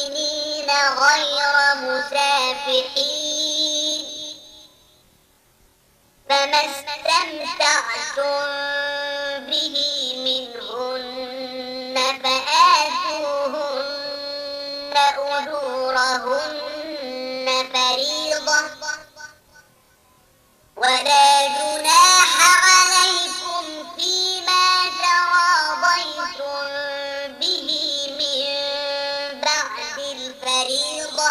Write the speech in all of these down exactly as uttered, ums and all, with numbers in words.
مؤمنين غير مسافحين، فما استمتعتم به منهن فآتوهن أجورهن فريضة، ولا جناح عليكم فيما تراضيتم به من بعد الفريضة،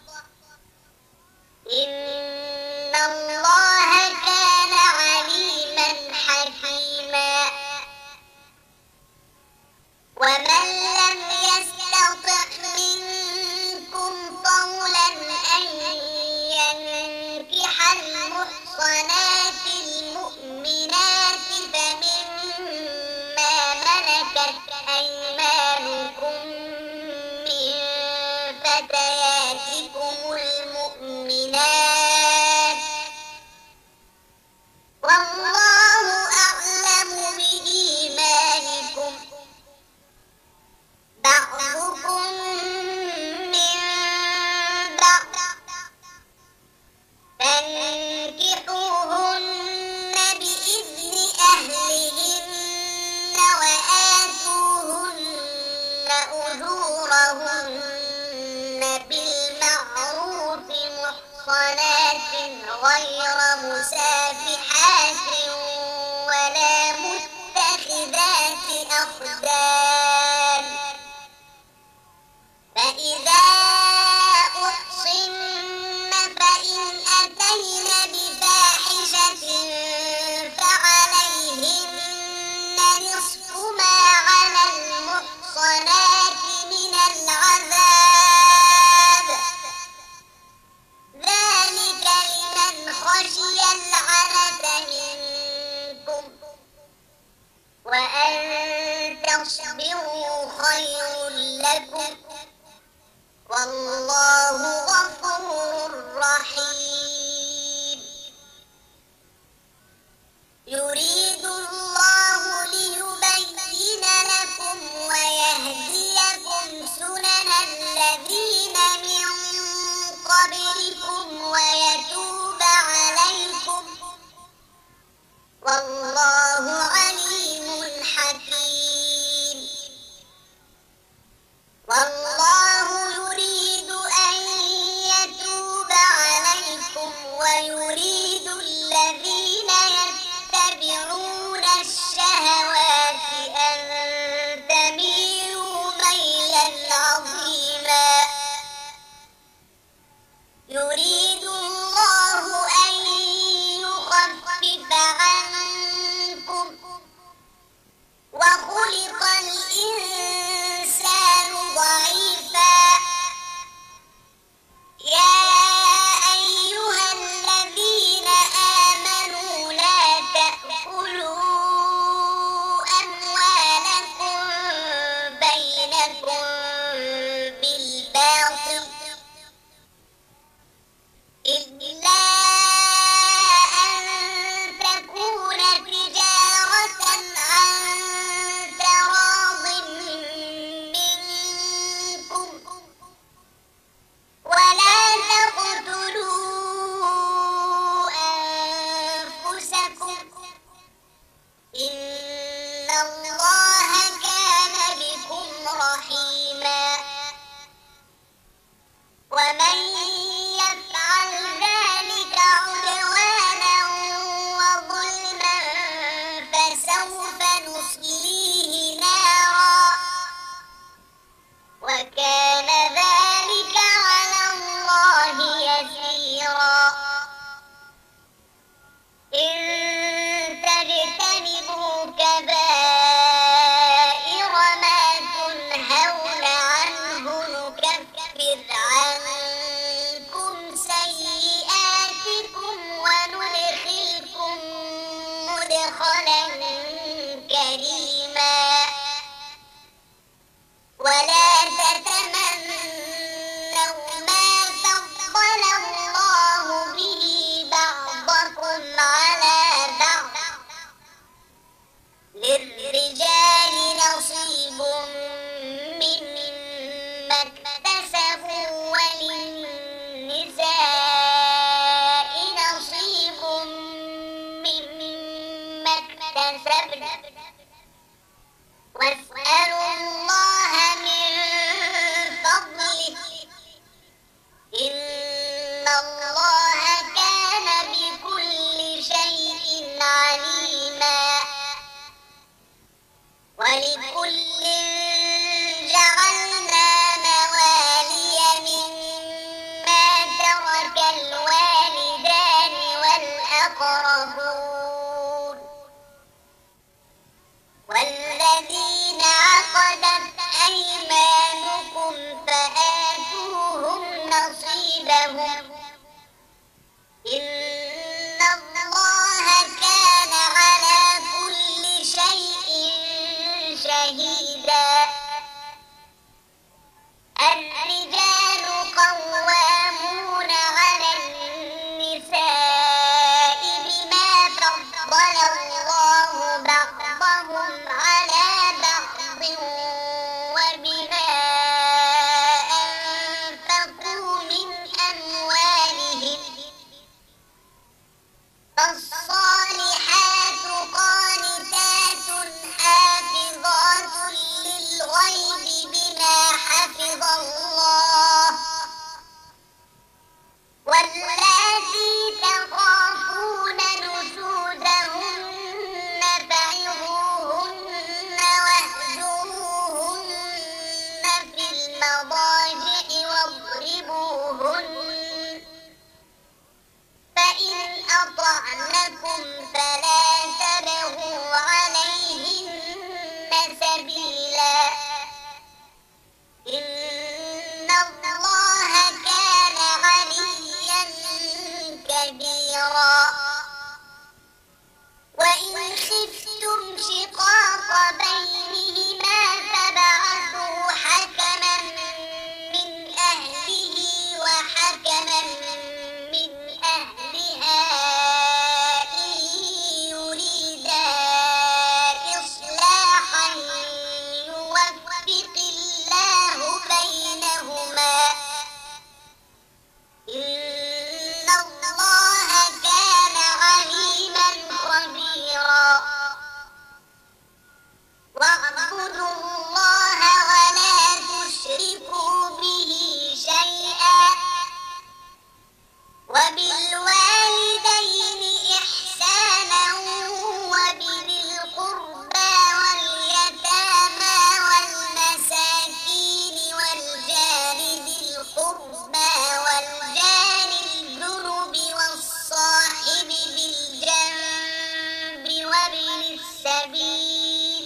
إن الله كان عليما حكيما. ومن لم يستطع منكم طولا أن ينكح المحصنات المؤمنات فمما ملكت أيمانكم من فتياتكم المؤمنات، والله أعلم بإيمانكم، بعضكم من بعض، فانكحوهن بإذن أهلهن وآتوهن أجورهن بالمعروف محصنات غير مسافحات ولا متخذات أخدان، فإذا أحصن فإن أتين بفاحشة فعليهن نصف ما على المحصنات من العذاب، ذلك لمن خشي العنة منكم، وأن تصبروا خير لكم، والله غفور رحيم. يريد الله ليبين لكم ويهديكم سنن الذين من قبلكم ويتوب عليكم، والله عليم حكيم. والله يريد أن يتوب عليكم ويريد الذين يتبعون الشهوات أن تميلوا ميلا عظيما. يريد الله أن يخفف عنكم، وخلق الإنسان ضعيفا نصيبهم إن الله كان على كل شيء شهيدا الرجال قوامون على النساء بما فضل الله بعضهم على بعض وبما أنفقوا من أموالهم فالصالحات قانتات حافظات للغيب بما حفظ الله واللاتي تخافون نشوزهن فعظوهن واهجروهن في المضاجع واضربوهن فإن أطعنكم فلا تبغوا عليهن سبيلا إن الله كان عليا كبيرا وإن خفتم شقاق بينهما فابعثوا حكما من أهله وحكما من أهلها إن يريدا إصلاحا يوفق الله بينهما إن الله كان عليما خبيرا واعبدوا الله ولا تشركوا به شيئا وبالوالدين إحسانا وبذي القربى واليتامى والمساكين والجار ذي القربى والجار الجنب والصاحب بالجنب وابن السبيل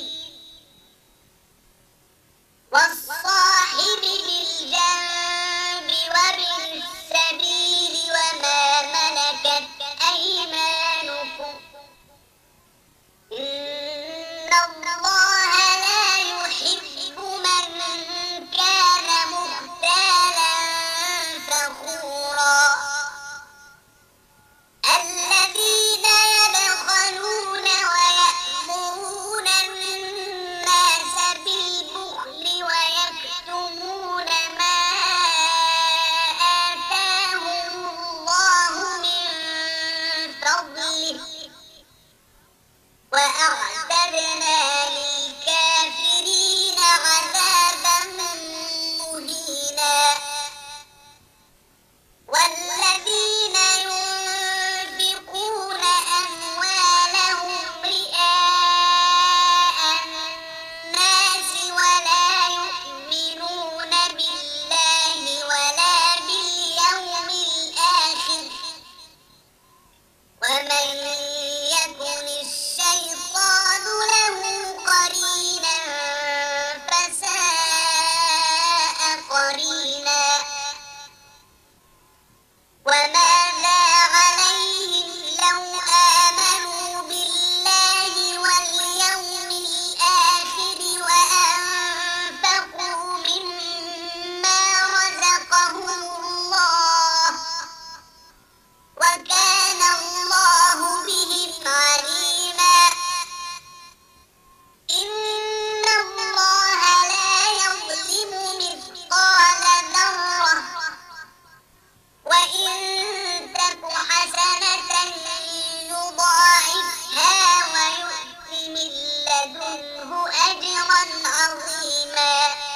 والصاحب بالجنب وابن السبيل وما ملكت أيمانكم إن الله لا يحب من كان مختالا فخورا الذين يبخلون ويأمرون الناس بالبخل ويكتمون ما آتاهم الله من فضله وأعتدنا للكافرين عذابا مهينا والذين ينفقون أموالهم رئاء الناس ولا يؤمنون بالله ولا باليوم الآخر ومن يكن الشيطان له قرينا فساء قرينا وماذا عليهم لو آمنوا بالله واليوم الآخر وأنفقوا مما رزقهم الله وكان الله بهم عليما إن الله لا يظلم مثقال ذرة وإن تك حسنة يضاعفها ويؤت من لدنه أجرا عظيما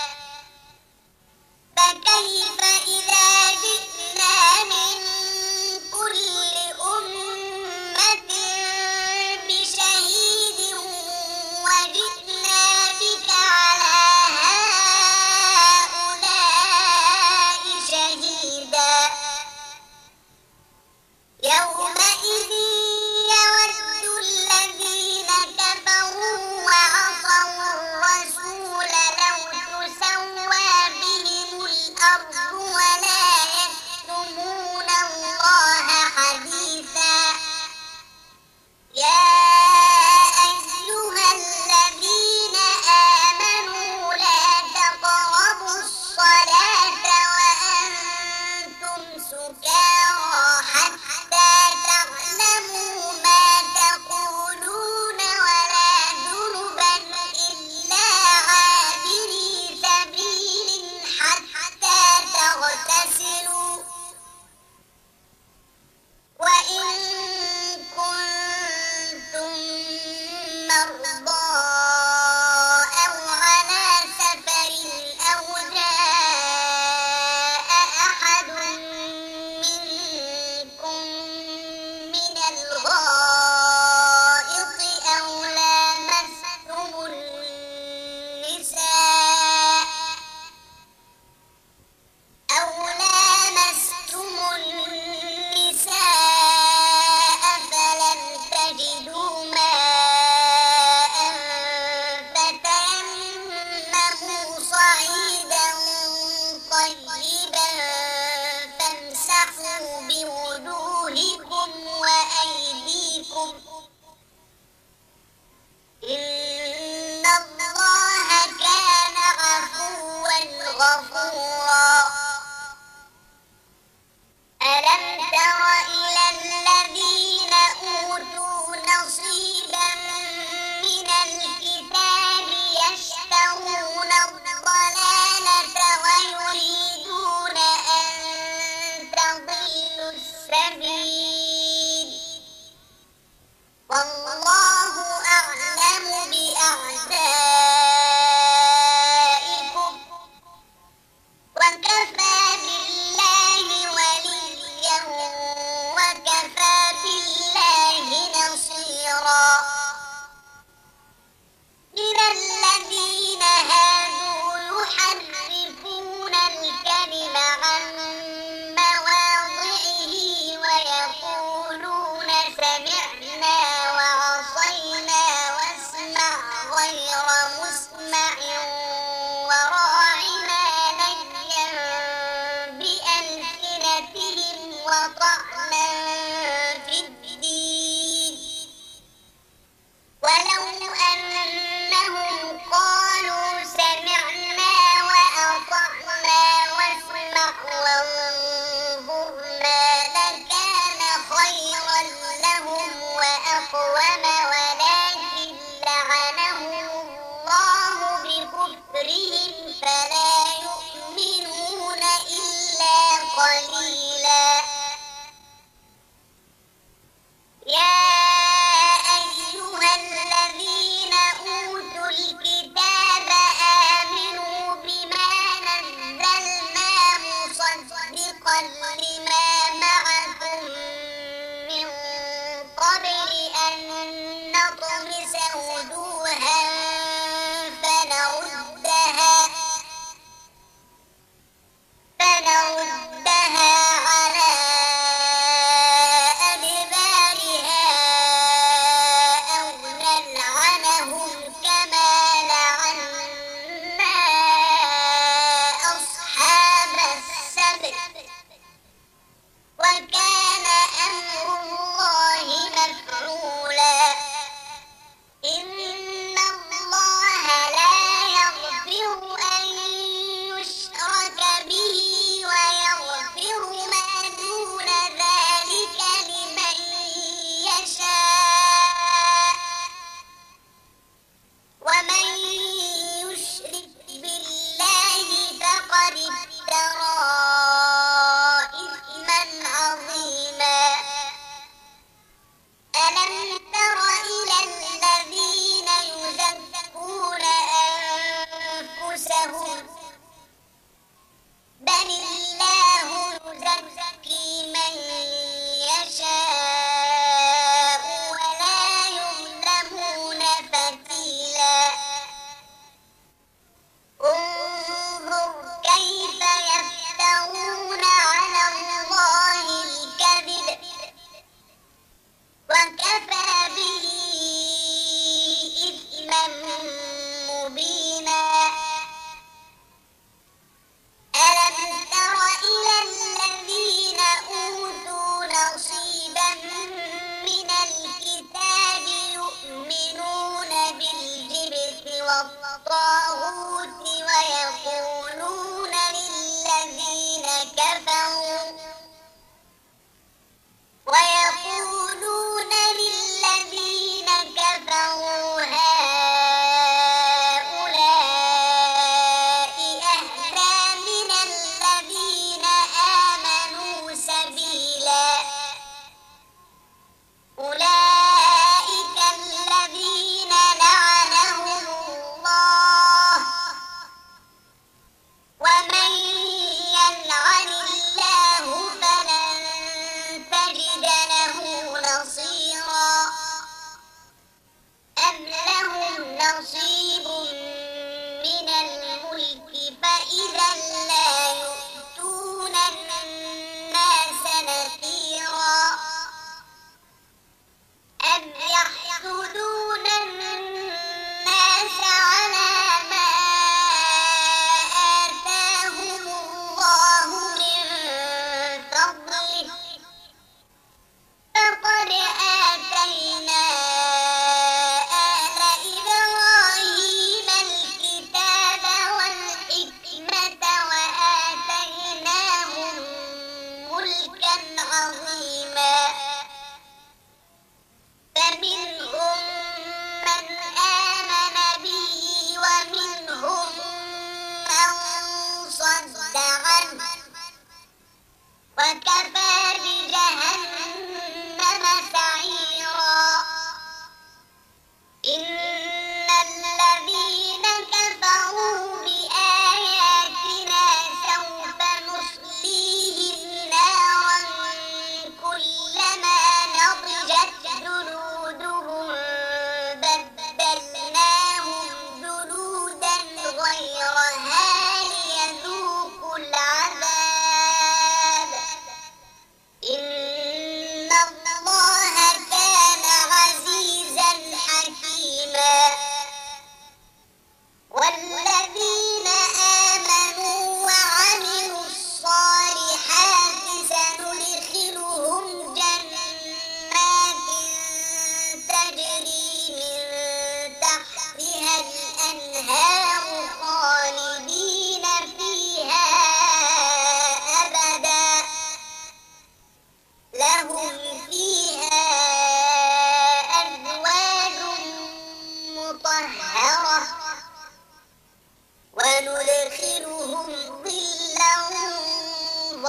فكيف إذا جئنا من كل أمة بشهيد وجئنا بك على هؤلاء شهيدا يومئذ يود الذين كفروا وعصوا الرسول لو تسوى بهم الأرض ولا يكتمون وطعنا في الدين، ولو أنهم قالوا سمعنا وأطعنا واسمع وانظرنا لكان خيرا لهم وأقوم، ولكن لعنهم الله بكفرهم فلا يؤمنون إلا قليلا. يا أيها الذين أوتوا الكتاب آمنوا بما نزلنا مصدقا لما معكم من قبل أن نطمس وجوها فنردها فنردها على أدبارها أو نلعنهم كما لعنا أصحاب السبت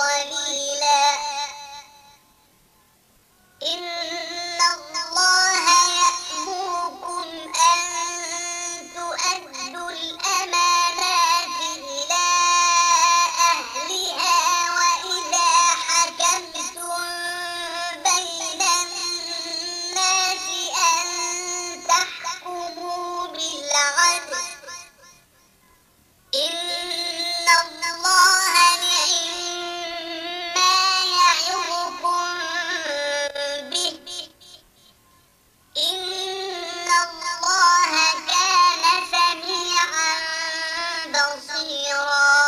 قليلا إن الله يأمركم أن تؤدوا الأمانات إلى أهلها وإذا حكمتم بين الناس أن تحكموا بالعدل إن الله نعم ما يعظكم به إن الله كان سميعا بصيرا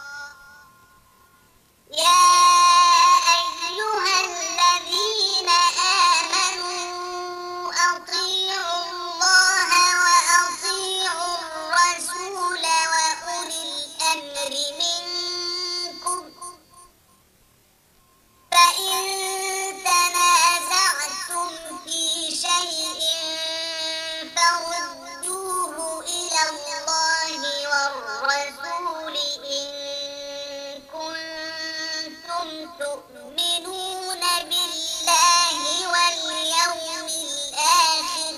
يا أيها الذين آمنوا أطيعوا الله وأطيعوا الرسول وأولي الأمر منكم فإن تنازعتم في شيء فردوه إلى الله والرسول إن كنتم تؤمنون بالله واليوم الآخر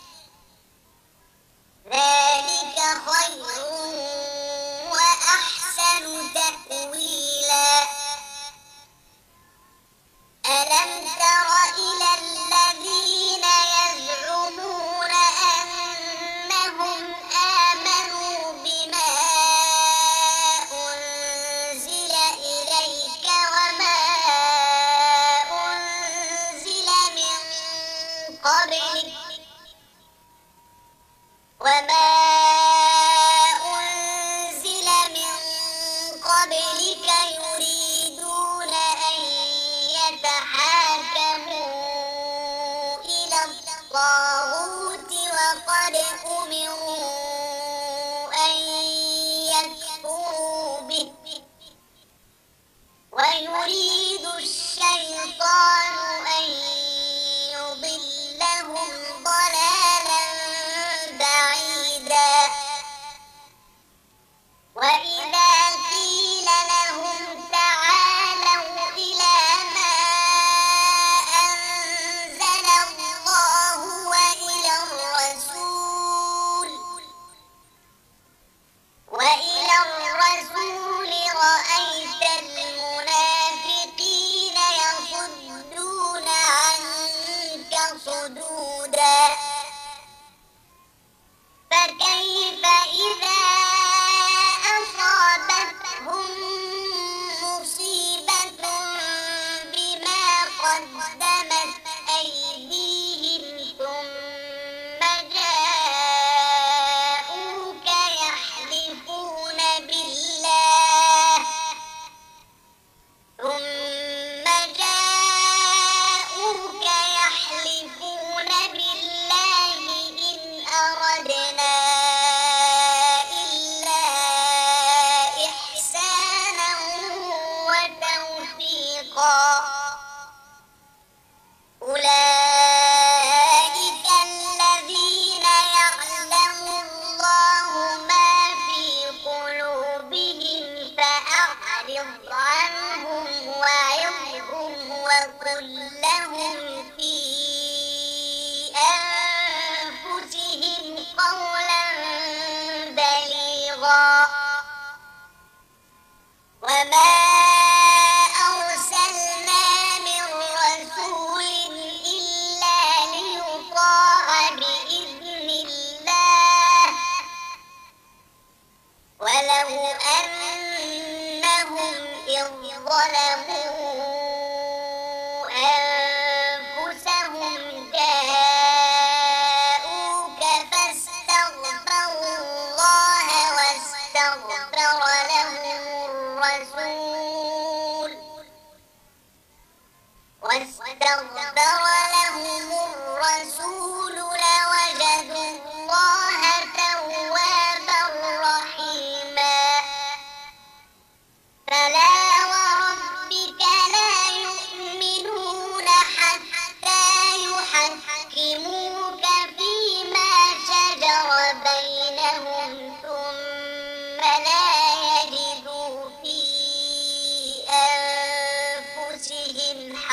ذلك خير وأحسن تأويلا ألم تر إلى الذين يزعمون أنهم آمنوا بما أنزل إليك وما أنزل من قبلك وما أنزل من قبلك يريدون أن يتحاكموا إلى الطاغوت وقد أمروا أن يكفروا به ويريد الشيطان أن يضلهم ضلالا بعيدا وإذا قيل لهم تعالوا إلى ما أنزل الله وإلى الرسول وإلى الرسول رأيت المنافقين يصدون عنك صدودا فكيف إذا أصابتهم مصيبة بما قدمت أيديهم ثم جاءوك يحلفون بالله ثم جاءوك يحلفون بالله إن أردنا إلا إحسانا وتوفيقا أولئك الذين يعلم الله ما في قلوبهم فأعرض عنهم وعظهم وقل لهم في أنفسهم قولا بليغا وما أرسلنا من رسول إلا ليطاع بإذن الله ولو أنهم إذ ظلموا أنفسهم جاءوك فاستغفروا الله واستغفر لهم الرسول واستغفر لهم الرسول لوجدوا الله توابا رحيما فلا وربك لا يؤمنون حتى يحكموك فيما شجر بينهم ثم لا يجدوا في أنفسهم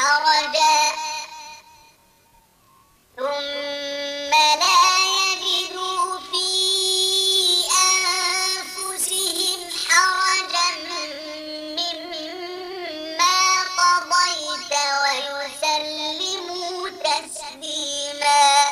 حرجا ثم لا يجدوا في أنفسهم حرجا مما قضيت ويسلموا تسليما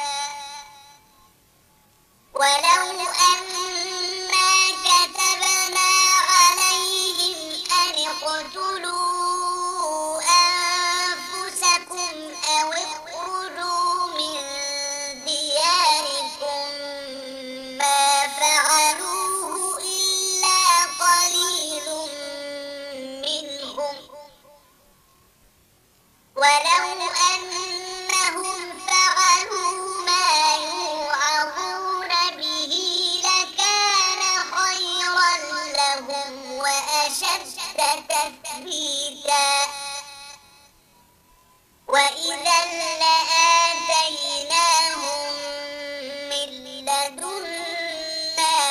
ولو أنا كتبنا عليهم أن اقتلوا أنفسكم أو اخرجوا من دياركم ما فعلوه إلا قليل منهم ولو أنهم فعلوا ما يوعظون به لكان خيرا لهم وأشد تثبيتا وإذا لآتيناهم من لدنا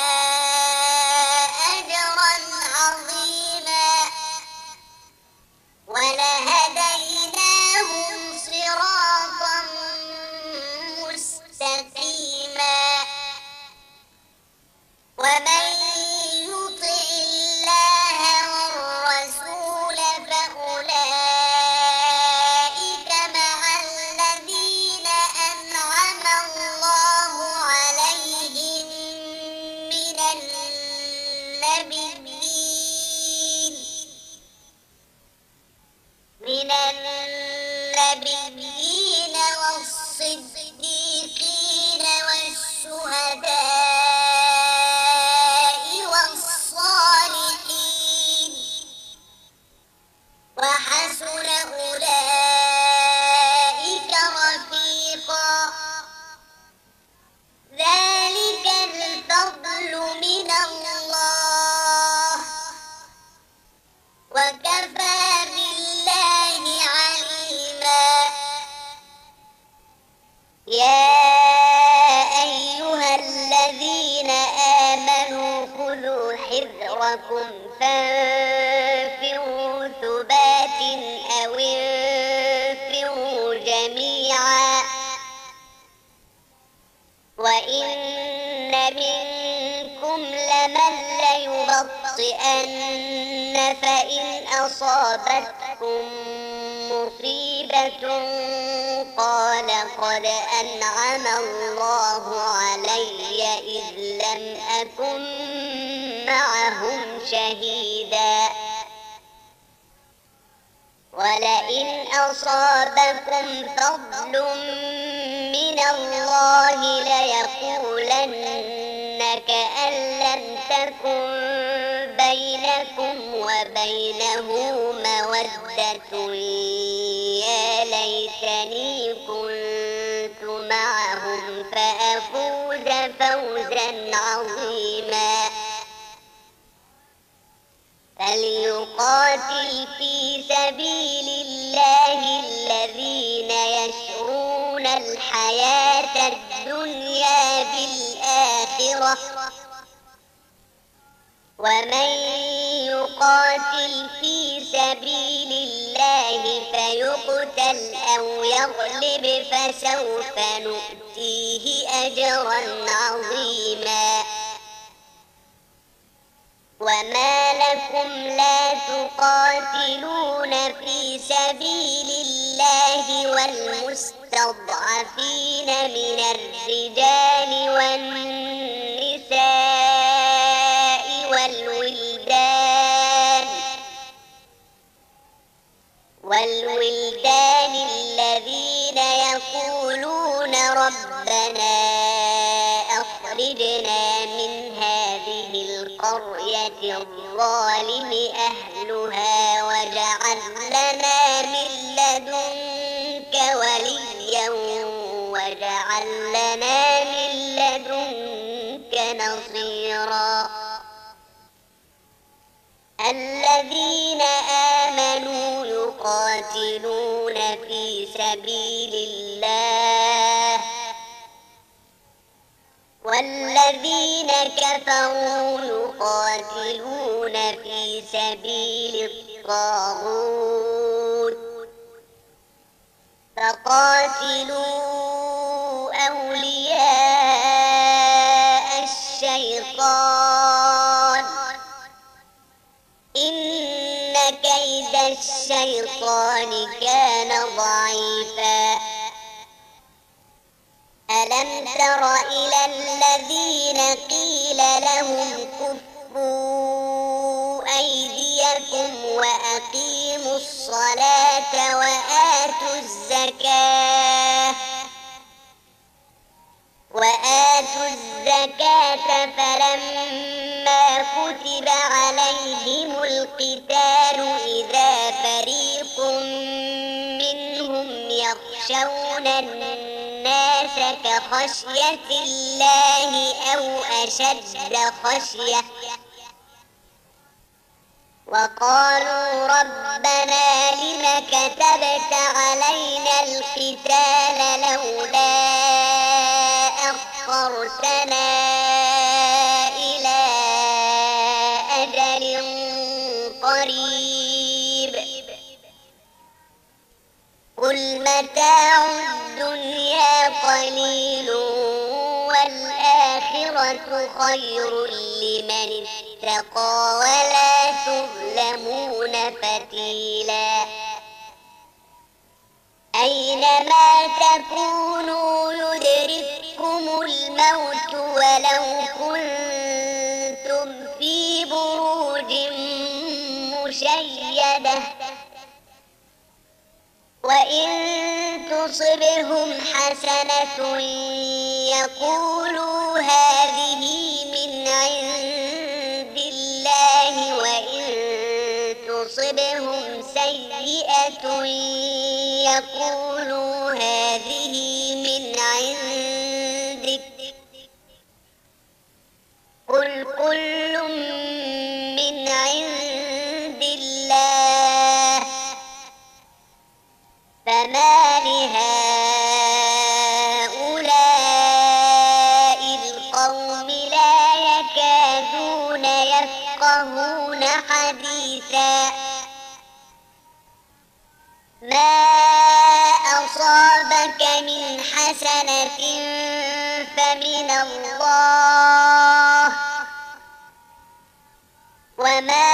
أجرا عظيما ولهديناهم صراطا مستقيما ومن يطع الله والرسول فأولئك مع الذين أنعم الله عليهم من النبيين من النبيين والصديقين والشهداء والصالحين وحسن أولئك رفيقا ذلك الفضل من الله وكفى بالله عليما يا أيها الذين آمنوا خذوا حذركم فانفروا ثبات أو انفروا جميعا وإن منكم لمن ليبطئن فإن أصابتكم مصيبة قال قد أنعم الله علي إذ لم أكن معهم شهيدا ولئن أصابكم فضل من الله ليقولن كأن لم تكن بينكم وبينه مودة يا ليتني كنت معهم فأفوز فوزا عظيما فليقاتل في سبيل الله الذين يشرون الحياة الدنيا بالآخرة ومن يقاتل في سبيل الله فيقتل أو يغلب فسوف نؤتيه أجرا عظيما وما لكم لا تقاتلون في سبيل الله والمستضعفين من الرجال والنساء والولدان والولدان الذين يقولون ربنا أخرجنا من هذه القرية الظالم أهلها واجعل لنا من لدنك وليا واجعل لنا من لدنك نصيرا الذين آمنوا يقاتلون في سبيل الله والذين كفروا يقاتلون في سبيل الطاغوت فقاتلوا أولياء الشيطان إن كيد الشيطان كان ضعيفا ألم تر إلى الذين قيل لهم كفوا أيديكم وأقيموا الصلاة وآتوا الزكاة وآتوا الزكاة فلما كتب عليهم القتال إذا فريق منهم يخشون الناس كخشية الله أو أشد خشية وقالوا ربنا لم كتبت علينا القتال لولا أخرتنا إلى أجل قريب قل متاع الدنيا قليل والآخرة خير لمن اتقى ولا تظلمون فتيلا أينما تكونوا يدرككم الموت ولو كنتم في بروج مشيدة وإن تصبهم حسنة يقولوا هذه من عند الله وإن تصبهم سيئة يقولوا هذه من عندك قل كل من عند الله فما لهؤلاء القوم لا يكادون يفقهون حديثا ما أصابك من حسنة فمن الله وما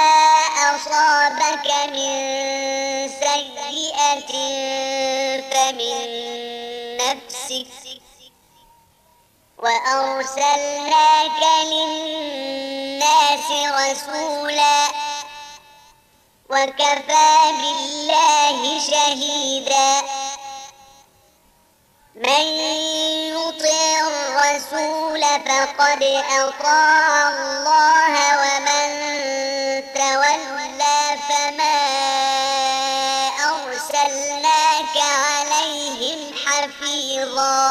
أصابك من سيئة فمن نفسك وأرسلناك للناس رسولا وكفى بالله شهيدا من يطع الرسول فقد أطاع الله ومن تولى فما أرسلناك عليهم حفيظا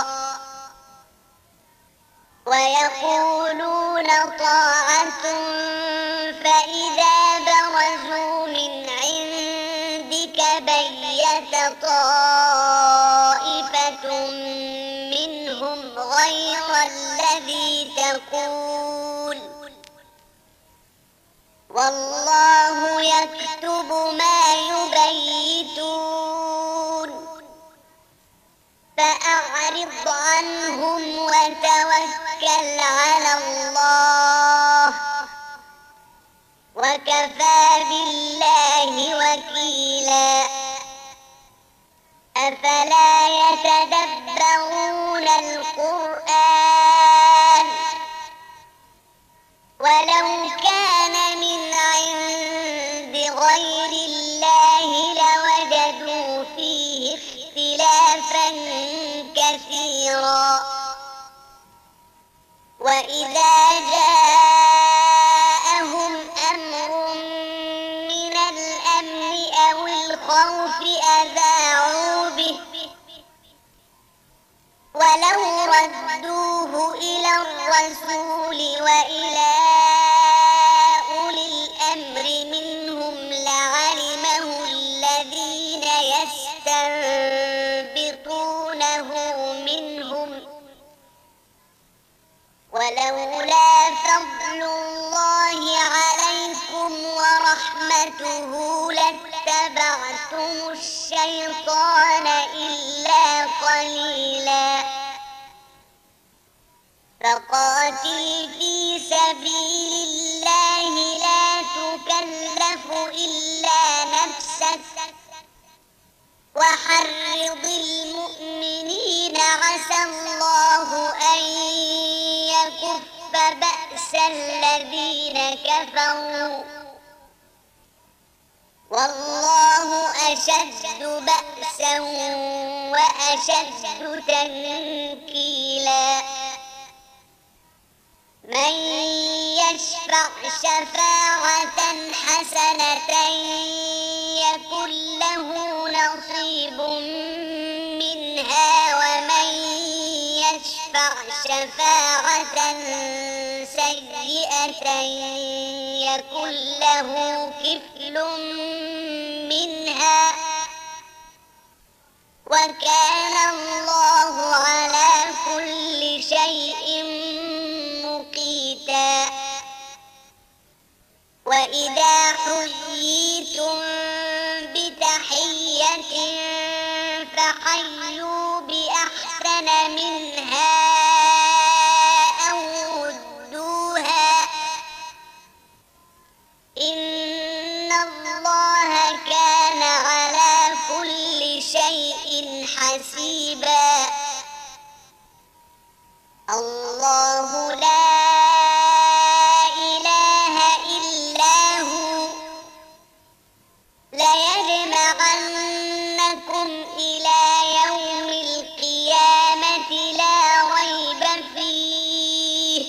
ويقولون طاعة فإذا برزوا من عندك بيت طائفة منهم غير الذي تقول والله يكتب ما يبيتون فأعرض عنهم وتوكل على الله وكفى بالله وكيلا أفلا يتدبرون القرآن ولو كان من عند غير الله لوجدوا فيه اختلافا كثيرا وإذا جاءهم أمر من الأمن أو الخوف أذاعوا به ولو ردوه إلى الرسول وإلى أولي الأمر منهم لعلمه الذين يستنبطونه منهم ولولا فضل الله عليكم ورحمته لاتبعتم اتبعتم الشيطان إلا قليلا فقاتل في سبيل الله لا تكلف إلا نفسك وحرض المؤمنين عسى الله أن يكف بأس الذين كفروا والله أشد بأسا وأشد تنكيلا من يشفع شفاعة حسنة يكن له نصيب منها ومن يشفع شفاعة سيئة يكن له كفل منها وكان الله على كل شيء مقيتا وإذا حييتم بتحية فحيوا بأحسن منها أو ردوها إن الله كان على كل شيء حسيبا الله لا إله إلا هو ليجمعنكم إلى يوم القيامة لا ريب فيه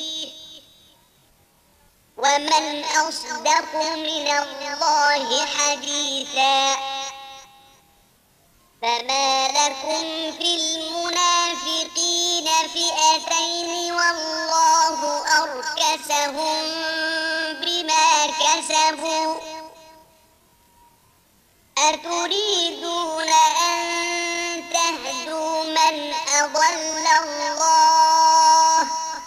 ومن أصدق من الله حديثا فما لكم في المنافقين فئتين والله أركسهم بما كسبوا أتريدون أن تهدوا من أضل الله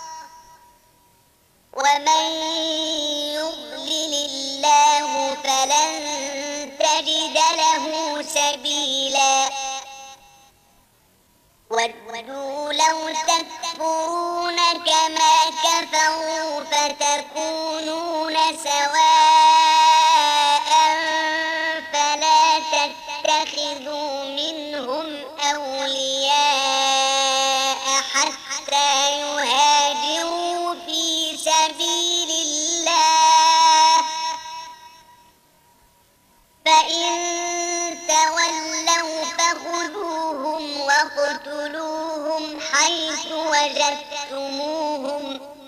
ومن يضلل الله فلن تجد له سبيلا ودوا لو تكفرون كما كفروا فتكونون سواء فلا تتخذوا منهم أولياء حتى يهاجروا في سبيل الله فإن تولوا فخذوهم واقتلوهم حيث وجدتموهم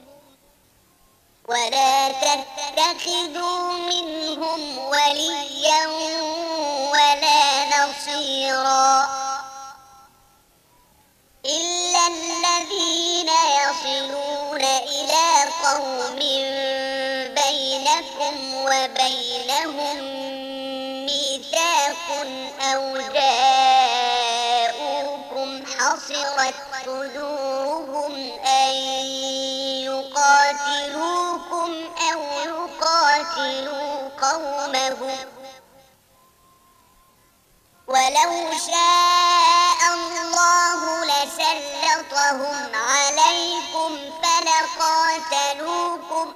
ولا تتخذوا منهم وليا ولا نصيرا إلا الذين يصلون إلى قوم بينكم وبينهم ميثاق أو جاءوكم حصرت صدورهم أن يقاتلوكم أو يقاتلوا قومهم ولو شاء الله لسلطهم عليكم فلقاتلوكم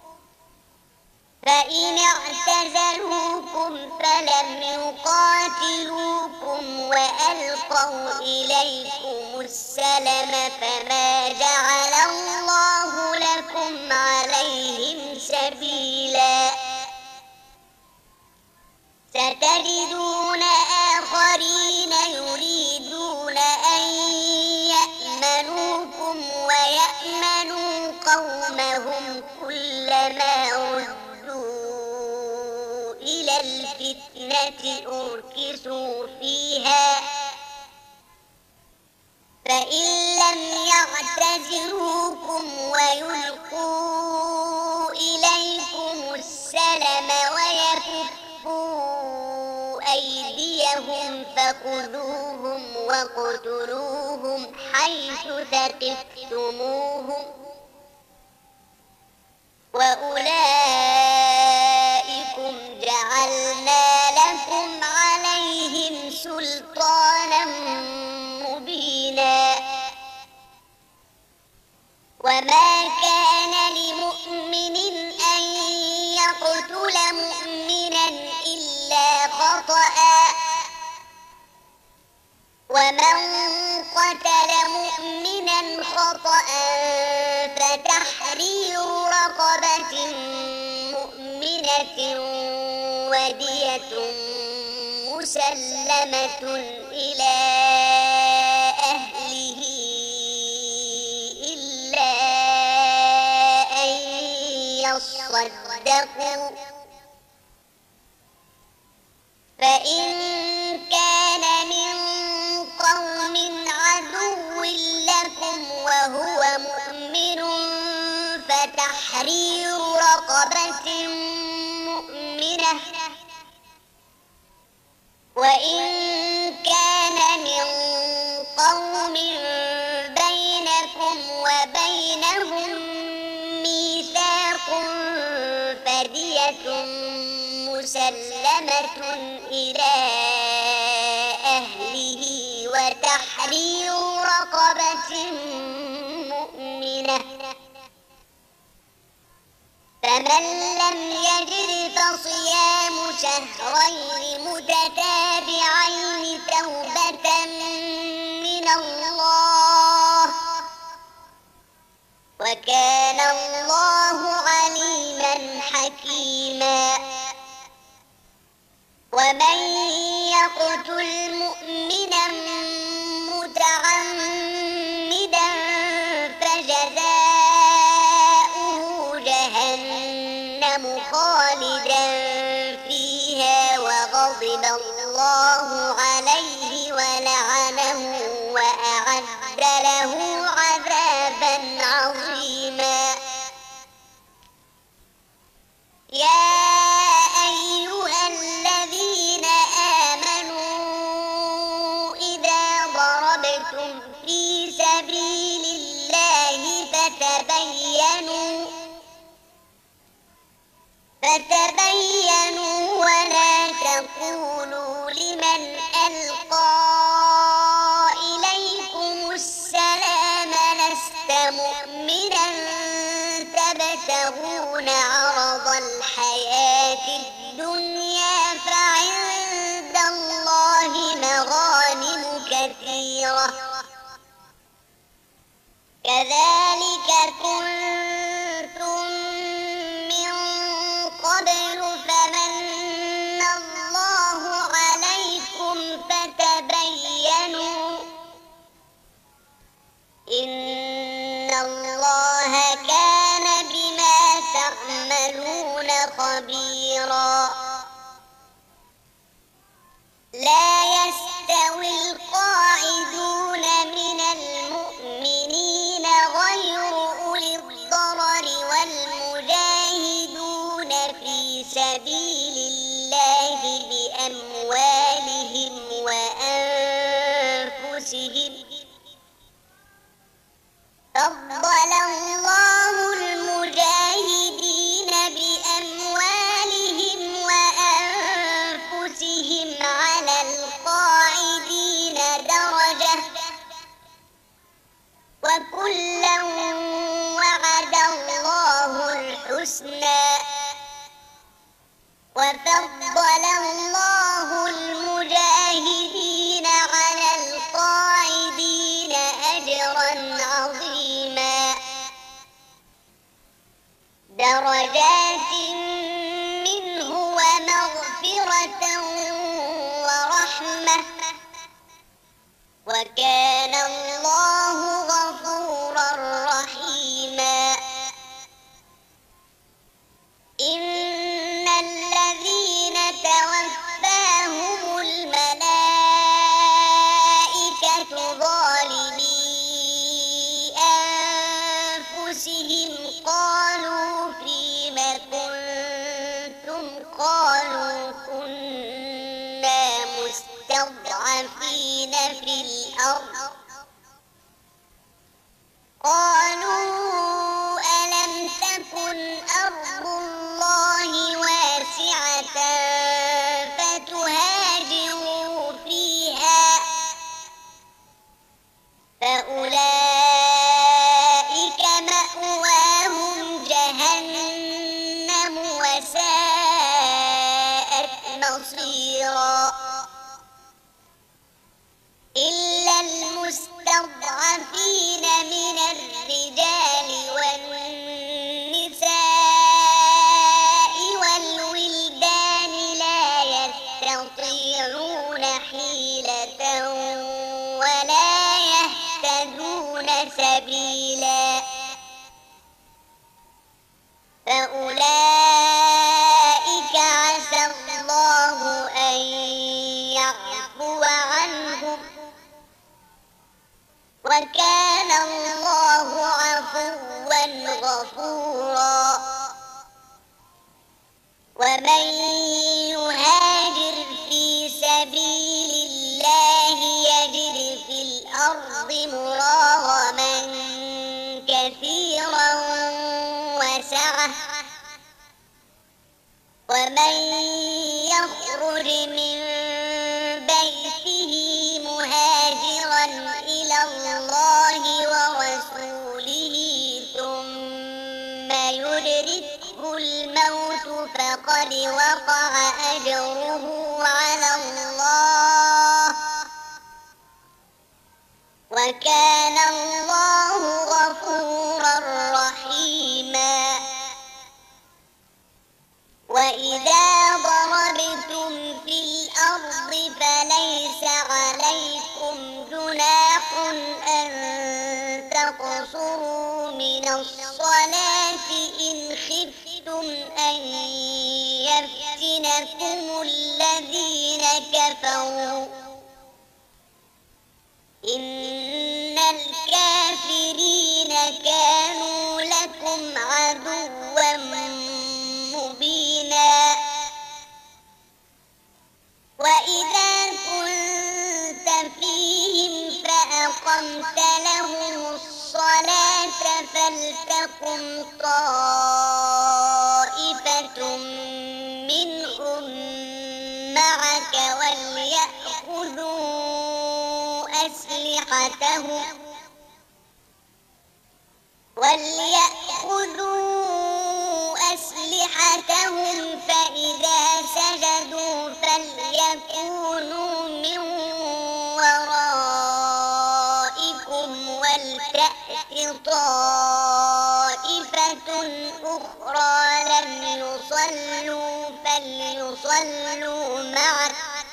فإن اعتزلوكم فلم يقاتلوكم وألقوا إليكم السلم فما جعل الله لكم عليهم سبيلا ستجدون آخرين يريدون أن يأمنوكم ويأمنوا قومهم كلما ردوا إلى الفتنة أركسوا فيها فإن لم يعتزلوكم ويلقوا إليكم السلم ويكفوا أيديهم فخذوهم واقتلوهم حيث ثقفتموهم وأولئكم جعلنا لكم سلطانا مبينا وما كان لمؤمن أن يقتل مؤمنا إلا خطأ ومن قتل مؤمنا خطأ فتحرير رقبة مؤمنة ودية مسلمة إلى أهله إلا أن يصدقوا فإن كان من قوم عدو لكم وهو مؤمن فتحرير رقبة مؤمنة وإن كان من قوم بينكم وبينهم ميثاق فدية مسلمة إلى أهله وتحرير رقبة مؤمنة فمن لم يجد فصيام شهرين متتابعين توبة من الله وكان الله عليما حكيما ومن يقتل مؤمنا متعمدا فجزاؤه جهنم خالدا فيها وغضب الله عليه ولعنه وأعد له عذابا عظيما يا أيها الذين آمنوا إذا ضربتم في سبيل الله فتبينوا فتبينوا ولا تقولوا لمن ألقى إليكم السلام لست مؤمنا تبتغون عرض الحياة الدنيا فعند الله مغانم كثيرة كذلك كنتم من قبل فمن الله عليكم فتبينوا إن الله كان بما تعملون خبيرا لا يستوي القاعدون من المؤمنين غير أولي الضرر والمجاهدون في سبيل الله بأموالهم وأنفسهم فضل الله المجاهدين بأموالهم وأنفسهم على القاعدين درجة وكلا وعد الله الحسنى وفضل الله المجاهدين على القاعدين أجرا عظيما درجات منه ومغفرة ورحمة وكان الله غفورا رحيما إن الذين توفاهم الملائكة ظالمي أنفسهم قالوا فيم كنتم قالوا كنا مستضعفين في الأرض قالوا ألم تكن أرض الله واسعة فتهاجروا فيها يستطيعون حيلة ولا يهتدون سبيلا فأولئك عسى الله أن يعفو عنهم وكان الله عفوا غفورا ومن يهاجر في سبيل الله يجد في الأرض مراغما كثيرا وسعة ومن يخرج من بيته مهاجرا إلى الله ورسوله ثم يدركه الموت فقد وقع أجره على الله وكان الله غفورا رحيما وإذا ضربتم في الأرض فليس عليكم جناح أن تقصروا من الصلاة إن خفتم أن يفتنكم الذين كفروا إن الكافرين كانوا لكم عدوا مبينا وإذا كنت فيهم فأقمت لهم الصلاة فلتقم طائفة منهم معك وليأخذوا أسلحتهم وليأخذوا أسلحتهم فإذا سجدوا فليكونوا من ورائكم ولتأت طائفة أخرى لم يصلوا فليصلوا معك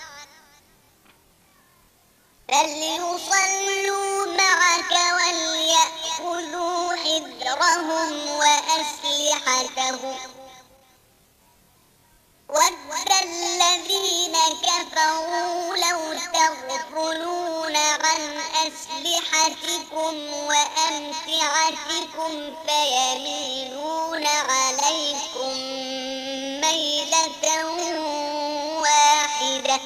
فليصلوا معك وليأخذوا حذرهم وأسلحتهم ود الذين كفروا لو تغفلون عن أسلحتكم وأمتعتكم فيميلون عليكم ميلة واحدة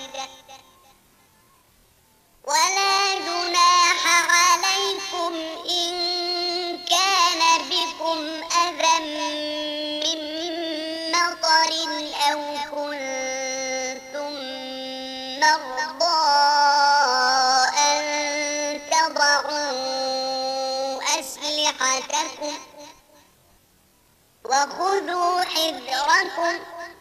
ولا جناح عليكم إن كان بكم أذى من مطر أو كنتم مرضى أن تضعوا أسلحتكم وخذوا حذركم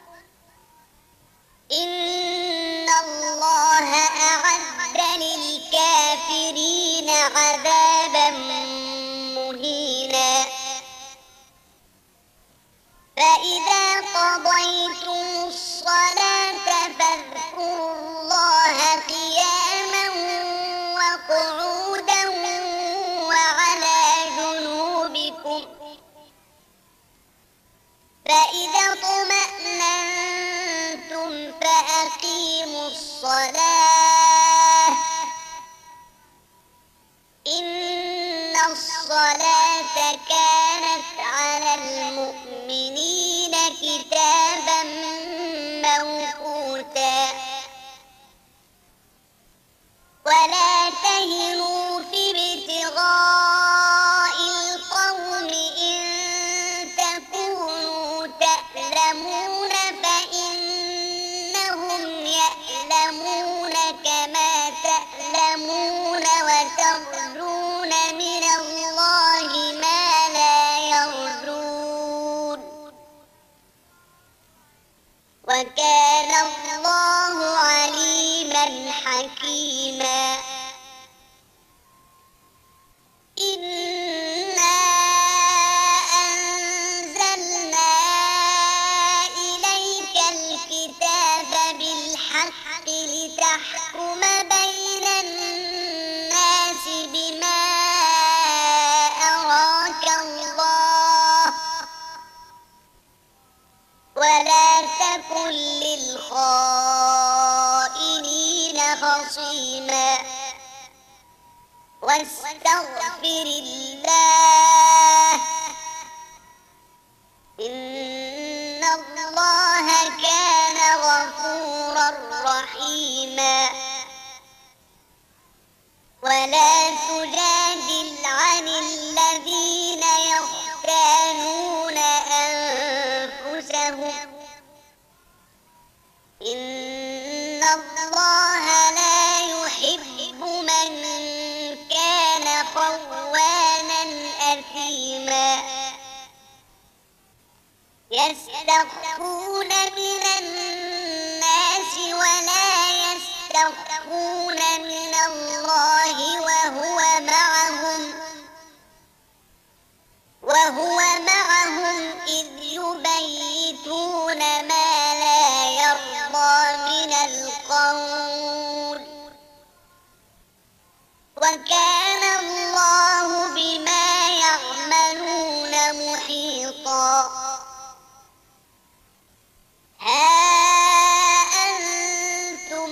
إن الله أعد للكافرين عذابا مهينا فإذا قضيتم الصلاة فاذكروا الله قياما وقعودا وعلى جنوبكم فإذا اطمأننتم فأقيموا الصلاة إن الصلاة كانت على المؤمنين كتابا موقوتا ولا تهنوا في ابتغاء القوم إن تكونوا تألمون فإنهم يألمون كما تألمون وترجون من الله ما لا يرجون وكان الله عليما حكيما إنا أنزلنا إليك الكتاب بالحق لتحكم تحكم بين الناس بما أراك الله ولا تكن للخائنين خصيما واستغفر الله إن الله كان غفورا رحيما ولا تجادل عن الذين يختانون أنفسهم إن الله لا يحب من كان خوانا أثيما يستخفون من الناس ولا يستخفون من الله وهو معهم وهو معهم إذ يبيتون ما لا يرضى من القول وكان الله بما يعملون محيطا ها أنتم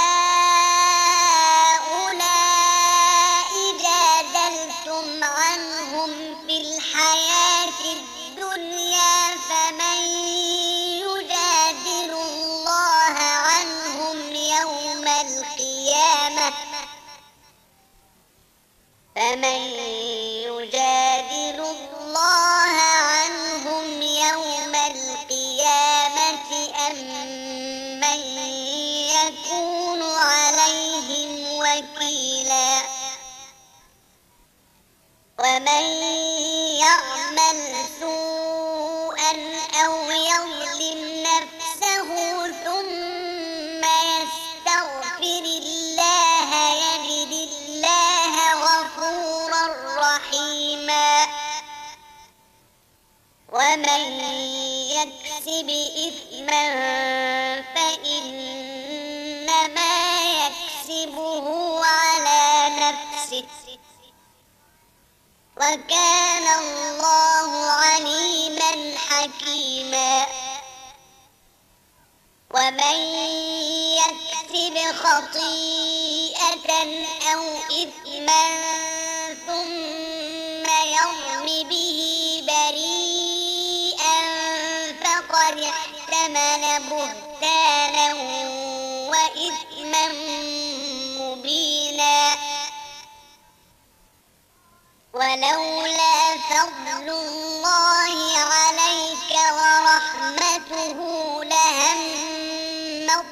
هؤلاء جادلتم عنهم في الحياة الدنيا فمن يجادل الله عنهم يوم القيامة فمن يجادل الله عنهم يوم القيامة أم من يكون عليهم وكيلا ومن يعمل سوءا أو يظلم نفسه ثم يستغفر الله يجد الله غفورا رحيما ومن يكسب إثما فإنما يكسبه على نفسه وكان الله عليما حكيما ومن يكسب خطيئة أو إثما ثم يرم به بريئا فقد احتمل بهتانا وإثما مبينا ولولا فضل الله عليك ورحمته لهم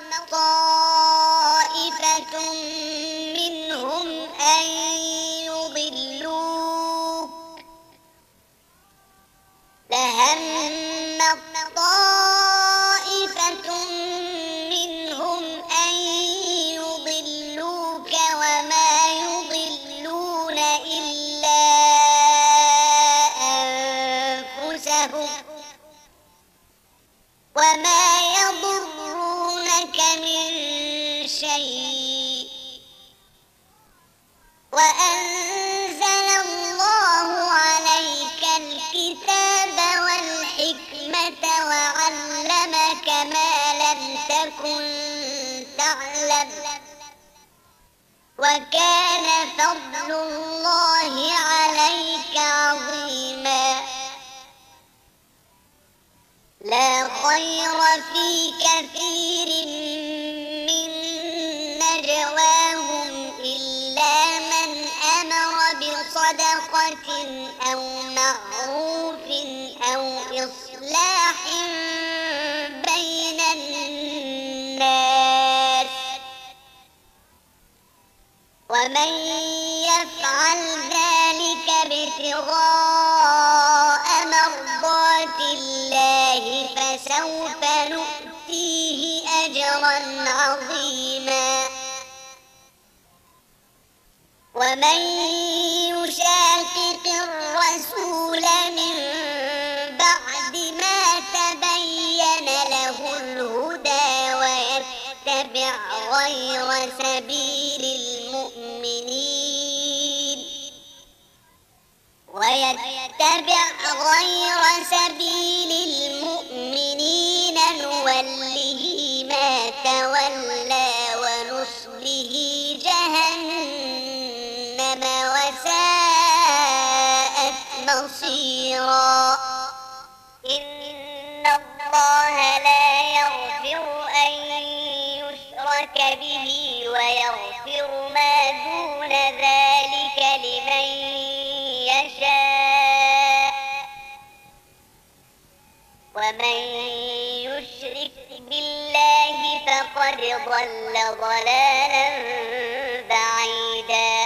طائفة منهم أن يضلوك لهم طائفة منهم أن يضلوك وما يضلون إلا أنفسهم وما يضرونك من شيء وأنزل الله عليك الكتاب والحكمة وعلمك ما لم تكن تعلم وكان فضل الله عليك عظيما لا خير في كثير من نجواهم إلا من أمر بصدقة أو معروف أو إصلاح بين الناس ومن يفعل ذلك ابتغاء مرضات الله فسوف نؤتيه أجرا عظيما ومن يشاقق الرسول من بعد ما تبين له الهدى ويتبع غير سبيل المؤمنين ويتبع غير سبيل المؤمنين نوله ما تولى ونصله جهنم وساءت مصيرا. إن الله لا يغفر أن يشرك به ويغفر ما دون ذلك لمن يشاء ومن يشرك بالله فقد ضل ضلالا بعيدا.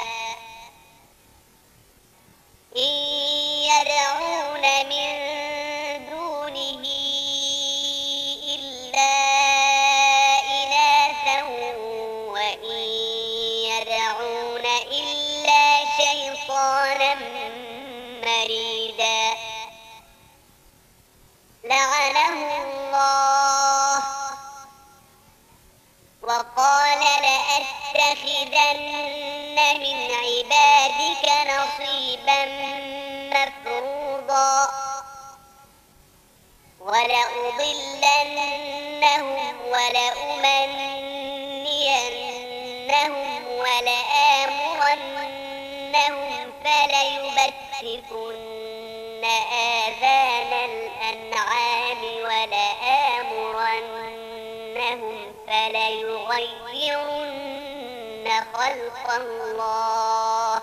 إن يدعون من دونه إلا إناثا وإن يدعون إلا شيطانا مريدا لعنه الله وقال لأتخذن من عبادك نصيبا مفروضا ولأضلنهم ولأمنينهم ولآمرنهم فليبتكن آذان الأنعام ولآمرنهم فليغيرن خلق الله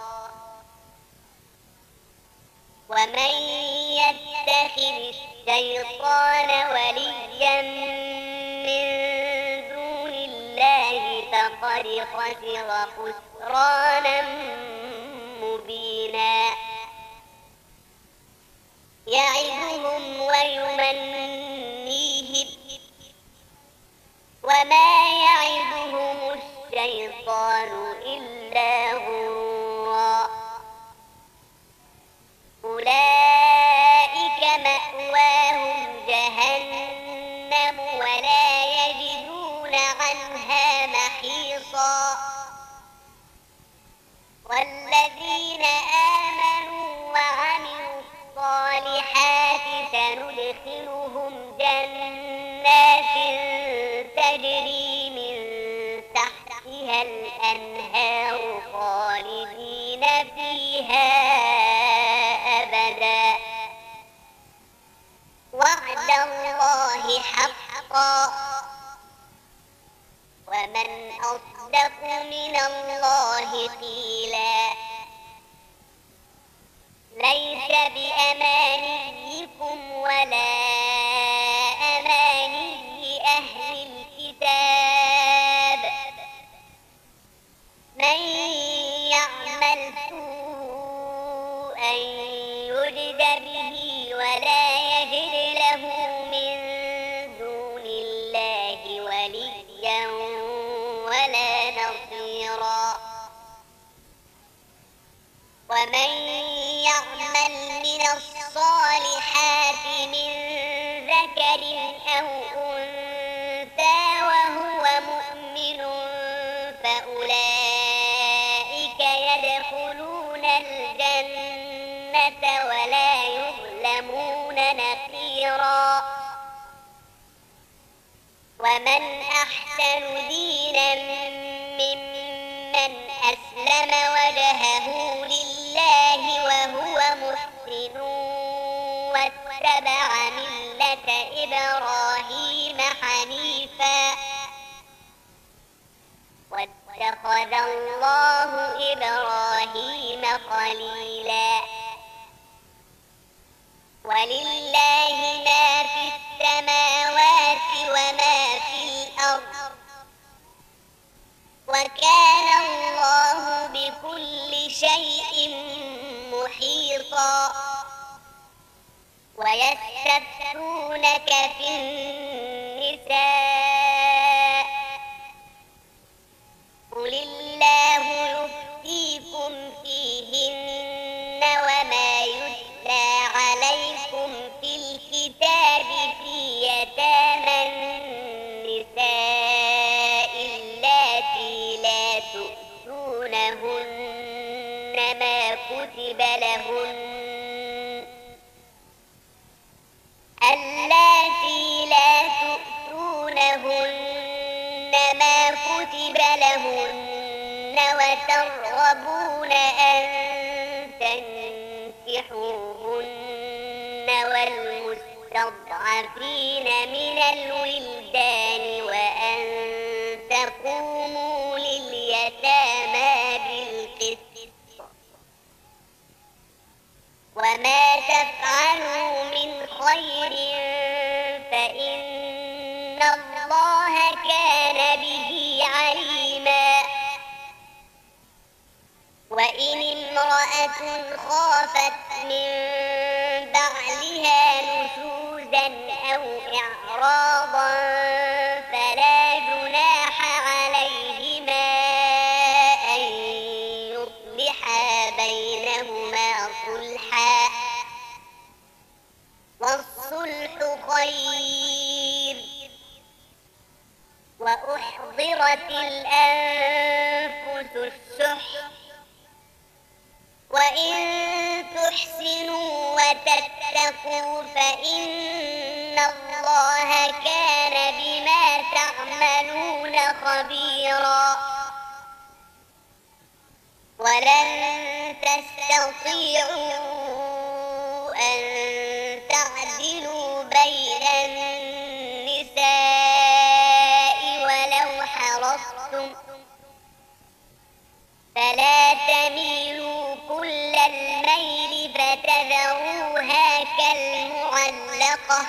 ومن يتخذ الشيطان وليا من دون الله فقد خسر خسرانا مبينا. يعدهم ويمنيهم وما يعدهم الشيطان إلا غرورا. أولئك مأواهم جهنم ولا يجدون عنها محيصا. والذين آمنوا وعملوا الصالحات سندخلهم جنات تجري من تحتها الأنهار خالدين فيها أبدا وعد الله حقا ومن أصدق من الله قيلا. ليس بأمانيكم ولا أماني أهل الكتاب من يعمل سوءا يجد به ولا يجد له من دون الله وليا ولا نصيرا. ومن يعمل من الصالحات من ذكر أو أنثى وهو مؤمن فأولئك يدخلون الجنة ولا يظلمون نقيرا. ومن أحسن دينا ممن أسلم وجهه لله وهو محسن واتبع ملة إبراهيم حنيفا واتخذ الله إبراهيم خليلا. ولله ما في السماوات وما في الأرض وكان الله بكل شيء محيطا. ويستفتونك في النساء قل الله يفتيكم فيهن وما يتلى عليكم في الكتاب في يتامى النساء اللاتي لا ما كتب لهن اللاتي لا تؤتونهن ما كتب لهن وترغبون أن تنكحوهن والمستضعفين من الولدان وأن تقوموا لليتامى بالقسط وما تفعلوا من خير فإن الله كان به عليما وإن امرأة خافت من بعلها نشوزا أو إعراضا فلا جناح عليهما أن يصلحا بينهما صلحا والصلح خير وأحضرت الأنفس الشح وإن تحسنوا وتتقوا فإن الله كان بما تعملون خبيرا ولن تستطيعوا أن تعدلوا بين النساء ولو حرصتم فلا تميلوا كل الميل فتذروها كالمعلقة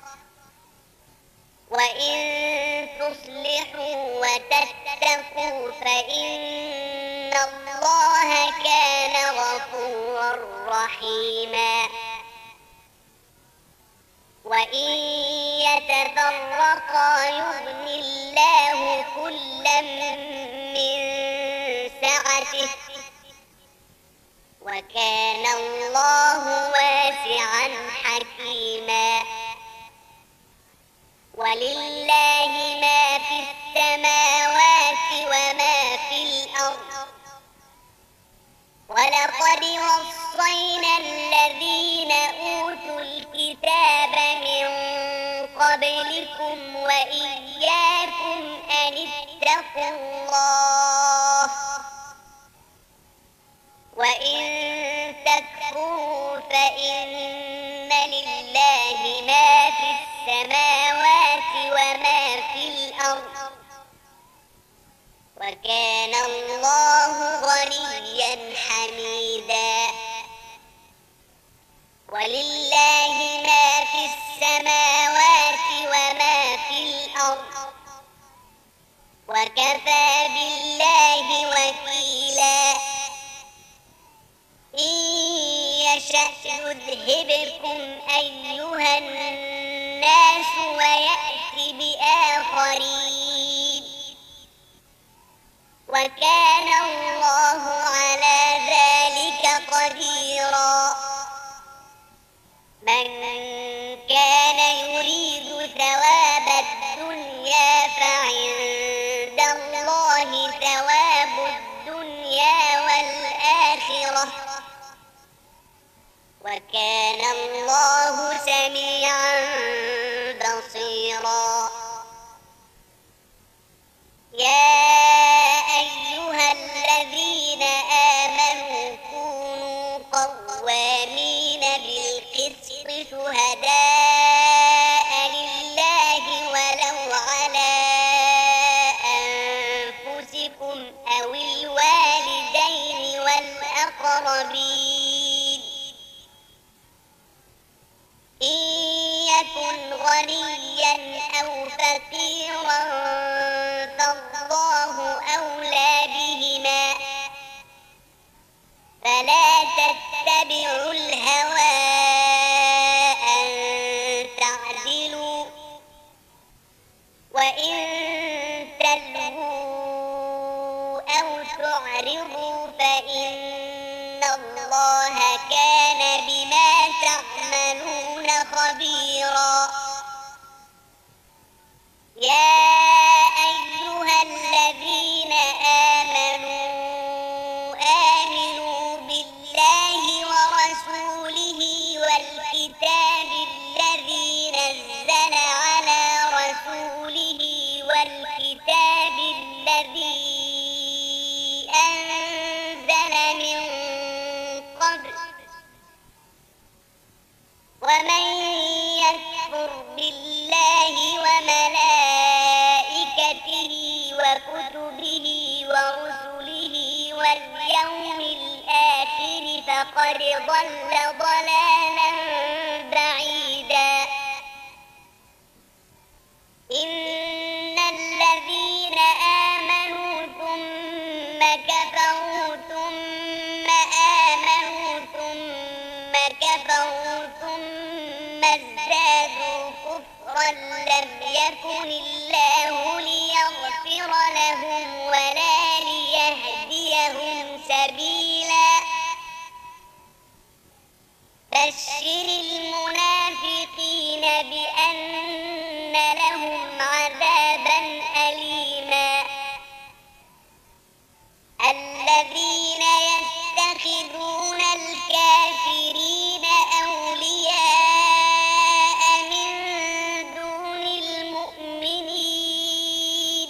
وإن تصلحوا وتتقوا فإن الله كان غفورا رحيما وإن يتفرقا يغن الله كلا من سعته وكان الله واسعا حكيما ولله ما في السماوات وما في الأرض ولقد وصينا الذين أوتوا الكتاب من قبلكم وإياكم أن اتقوا الله وإن تكفروا فإن لله ما في السماوات وما في الأرض وكان الله غنيا حميدا ولله ما في السماوات وما في الأرض وكفى بالله وكيلا إن يشأ يذهبكم أيها الناس ويأتي بآخرين وكان الله على ذلك قديرا من كان يريد ثواب الدنيا فعند الله ثواب الدنيا والآخرة وكان الله سميعا بصيرا يا أيها الذين آمنوا كونوا قوامين بالقسط شهداء لله ولو على أنفسكم أو الوالدين والأقربين إن يكن غنيا أو فقيرا فالله أولى بهما فلا تتبعوا الهوى أن تعدلوا وإن تلووا أو تعرضوا فإن الله كان بما تعملون خبيرا يا أيها الذين آمنوا آمنوا واليوم الآخر فقد ضل ضلالا بعيدا. إن الذين آمنوا ثم كفروا ثم آمنوا ثم كفروا ثم ازدادوا كفرا لم يكن الله ليغفر لهم ولا ليهديهم سبيلا. بشر المنافقين بأن لهم عذابا أليما. الذين يتخذون الكافرين أولياء من دون المؤمنين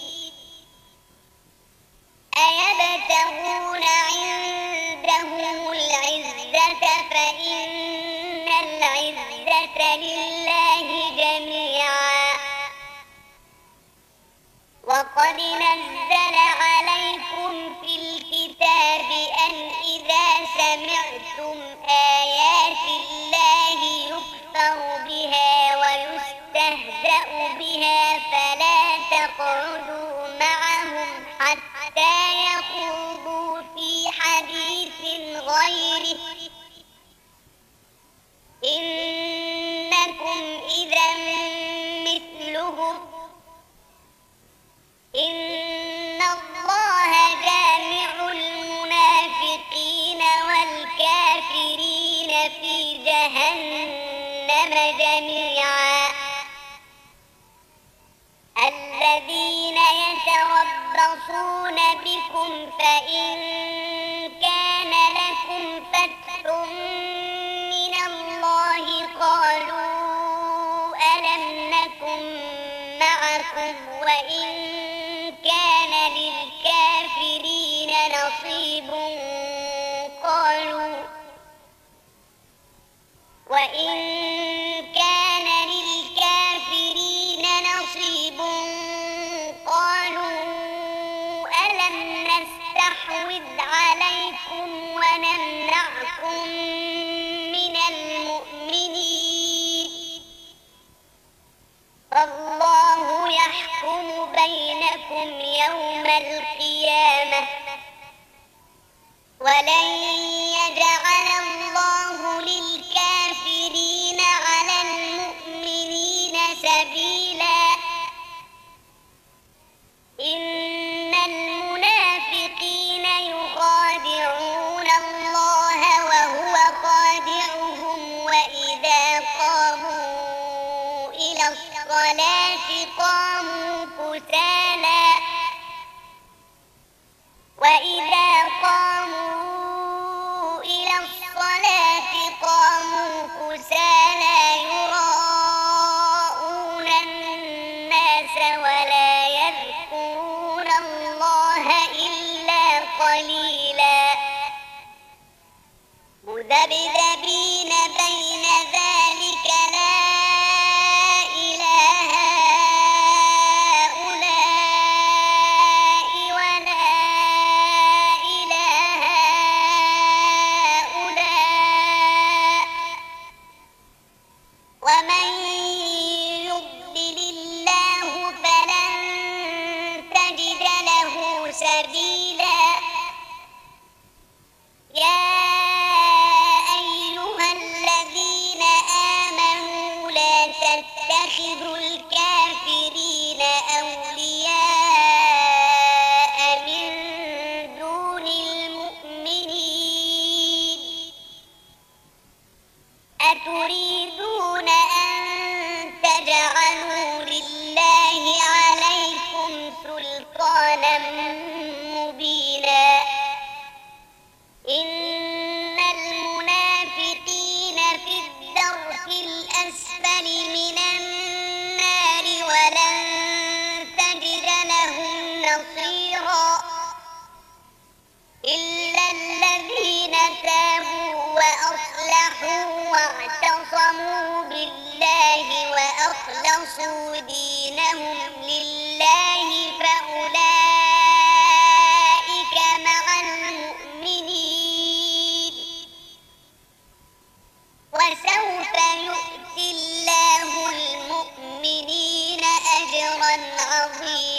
أيبتغون عندهم العزة فإن العزة لله جميعا. وقد نزل عليكم في الكتاب أن إذا سمعتم آيات الله يكفر بها ويستهزأ بها فلا تقعدوا معهم حتى يخوضوا في حديث غيره إنكم إذا مثلهم. إن الله جامع المنافقين والكافرين في جهنم جميعا. الذين يتربصون بكم فإن كان لكم فتح من الله قالوا ألم نكن معكم وإن كان للكافرين نصيب قالوا وإن كان للكافرين نصيب قالوا ألم نستحوذ عليكم ونمنعكم من المؤمنين فالله يحكم بينكم يوم القيامة ولن يجعل الله للكافرين على المؤمنين سبيلا. إن المنافقين يخادعون الله وهو خادعهم وإذا قاموا إلى الصلاة قاموا كسالى وإذا قاموا إلى الصلاة قاموا كسالى يراءون الناس ولا يذكرون الله إلا قليلا. مذبذبين بين ذلك لا إله هؤلاء ولا إله هؤلاء ومن يضلل الله فلن تجد له سبيلا. يا أيها الذين آمنوا لا تتخذوا الكافرين أولياء من دون المؤمنين أتريدون أن تجعلوا لله عليكم سلطانا مبينا. إن المنافقين في الدرك الأسفل من النار ولن تجد لهم نصيرا. إلا الذين تابوا وأصلحوا واعتصموا بالله وأخلصوا دينهم لله فأولئك مع المؤمنين أجرا عظيما.